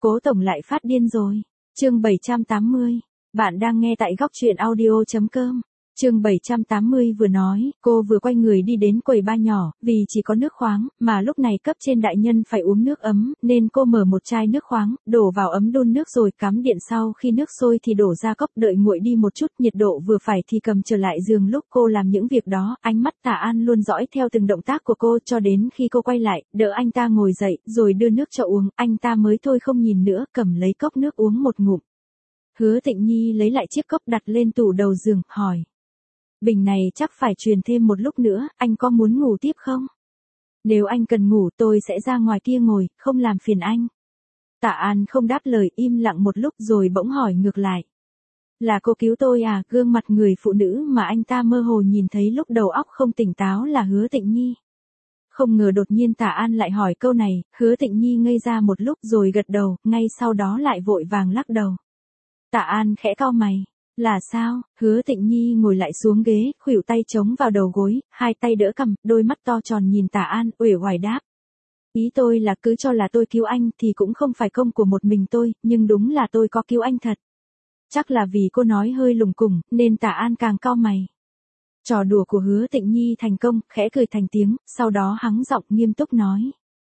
Cố tổng lại phát điên rồi. Chương 780. Bạn đang nghe tại góc truyện audio.com. Chương 780 vừa nói, cô vừa quay người đi đến quầy bar nhỏ, vì chỉ có nước khoáng, mà lúc này cấp trên đại nhân phải uống nước ấm, nên cô mở một chai nước khoáng, đổ vào ấm đun nước rồi cắm điện, sau khi nước sôi thì đổ ra cốc, đợi nguội đi một chút, nhiệt độ vừa phải thì cầm trở lại giường. Lúc cô làm những việc đó, ánh mắt Tả An luôn dõi theo từng động tác của cô, cho đến khi cô quay lại, đỡ anh ta ngồi dậy, rồi đưa nước cho uống, anh ta mới thôi không nhìn nữa, cầm lấy cốc nước uống một ngụm. Hứa Tịnh Nhi lấy lại chiếc cốc đặt lên tủ đầu giường, hỏi. Bình này chắc phải truyền thêm một lúc nữa, anh có muốn ngủ tiếp không? Nếu anh cần ngủ tôi sẽ ra ngoài kia ngồi, không làm phiền anh. Tả An không đáp lời, im lặng một lúc rồi bỗng hỏi ngược lại. Là cô cứu tôi à? Gương mặt người phụ nữ mà anh ta mơ hồ nhìn thấy lúc đầu óc không tỉnh táo là Hứa Tịnh Nhi. Không ngờ đột nhiên Tả An lại hỏi câu này, Hứa Tịnh Nhi ngây ra một lúc rồi gật đầu, ngay sau đó lại vội vàng lắc đầu. Tả An khẽ cau mày. Là sao? Hứa Tịnh Nhi ngồi lại xuống ghế, khuỷu tay chống vào đầu gối, hai tay đỡ cằm, đôi mắt to tròn nhìn Tả An, uể oải đáp. Ý tôi là cứ cho là tôi cứu anh thì cũng không phải công của một mình tôi, nhưng đúng là tôi có cứu anh thật. Chắc là vì cô nói hơi lùng củng, nên Tả An càng cau mày. Trò đùa của Hứa Tịnh Nhi thành công, khẽ cười thành tiếng, sau đó hắng giọng nghiêm túc nói.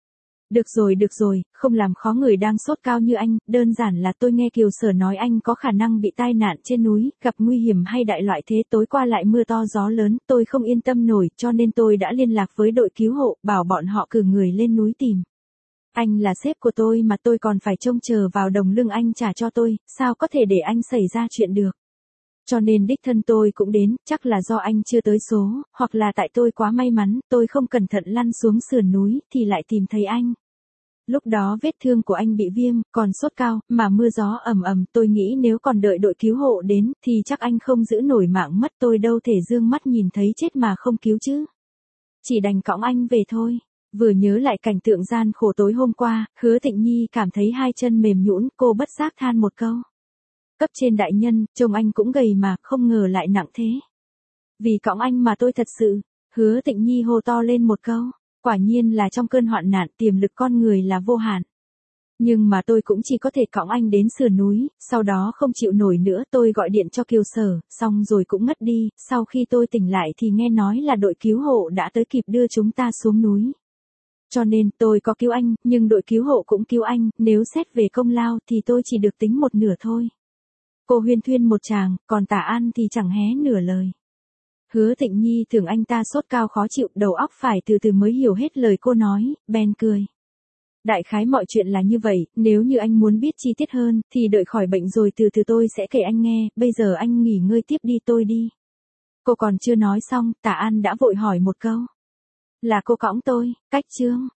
Được rồi, không làm khó người đang sốt cao như anh, đơn giản là tôi nghe Kiều Sở nói anh có khả năng bị tai nạn trên núi, gặp nguy hiểm hay đại loại thế, tối qua lại mưa to gió lớn, tôi không yên tâm nổi, cho nên tôi đã liên lạc với đội cứu hộ, bảo bọn họ cử người lên núi tìm. Anh là sếp của tôi mà tôi còn phải trông chờ vào đồng lương anh trả cho tôi, sao có thể để anh xảy ra chuyện được. Cho nên đích thân tôi cũng đến, chắc là do anh chưa tới số, hoặc là tại tôi quá may mắn, tôi không cẩn thận lăn xuống sườn núi, thì lại tìm thấy anh. Lúc đó vết thương của anh bị viêm, còn sốt cao, mà mưa gió ầm ầm, tôi nghĩ nếu còn đợi đội cứu hộ đến, thì chắc anh không giữ nổi mạng mất, tôi đâu thể dương mắt nhìn thấy chết mà không cứu chứ. Chỉ đành cõng anh về thôi. Vừa nhớ lại cảnh tượng gian khổ tối hôm qua, Hứa Tịnh Nhi cảm thấy hai chân mềm nhũn, cô bất giác than một câu. Cấp trên đại nhân, trông anh cũng gầy mà, không ngờ lại nặng thế. Vì cõng anh mà tôi thật sự, Hứa Tịnh Nhi hô to lên một câu. Quả nhiên là trong cơn hoạn nạn tiềm lực con người là vô hạn. Nhưng mà tôi cũng chỉ có thể cõng anh đến sườn núi, sau đó không chịu nổi nữa tôi gọi điện cho Kiều Sở, xong rồi cũng ngất đi, sau khi tôi tỉnh lại thì nghe nói là đội cứu hộ đã tới kịp đưa chúng ta xuống núi. Cho nên tôi có cứu anh, nhưng đội cứu hộ cũng cứu anh, nếu xét về công lao thì tôi chỉ được tính một nửa thôi. Cô huyên thuyên một tràng, còn Tả An thì chẳng hé nửa lời. Hứa Tịnh Nhi tưởng anh ta sốt cao khó chịu, đầu óc phải từ từ mới hiểu hết lời cô nói, bèn cười. Đại khái mọi chuyện là như vậy, nếu như anh muốn biết chi tiết hơn, thì đợi khỏi bệnh rồi từ từ tôi sẽ kể anh nghe, bây giờ anh nghỉ ngơi tiếp đi, tôi đi. Cô còn chưa nói xong, Tả An đã vội hỏi một câu. Là cô cõng tôi, cách chương.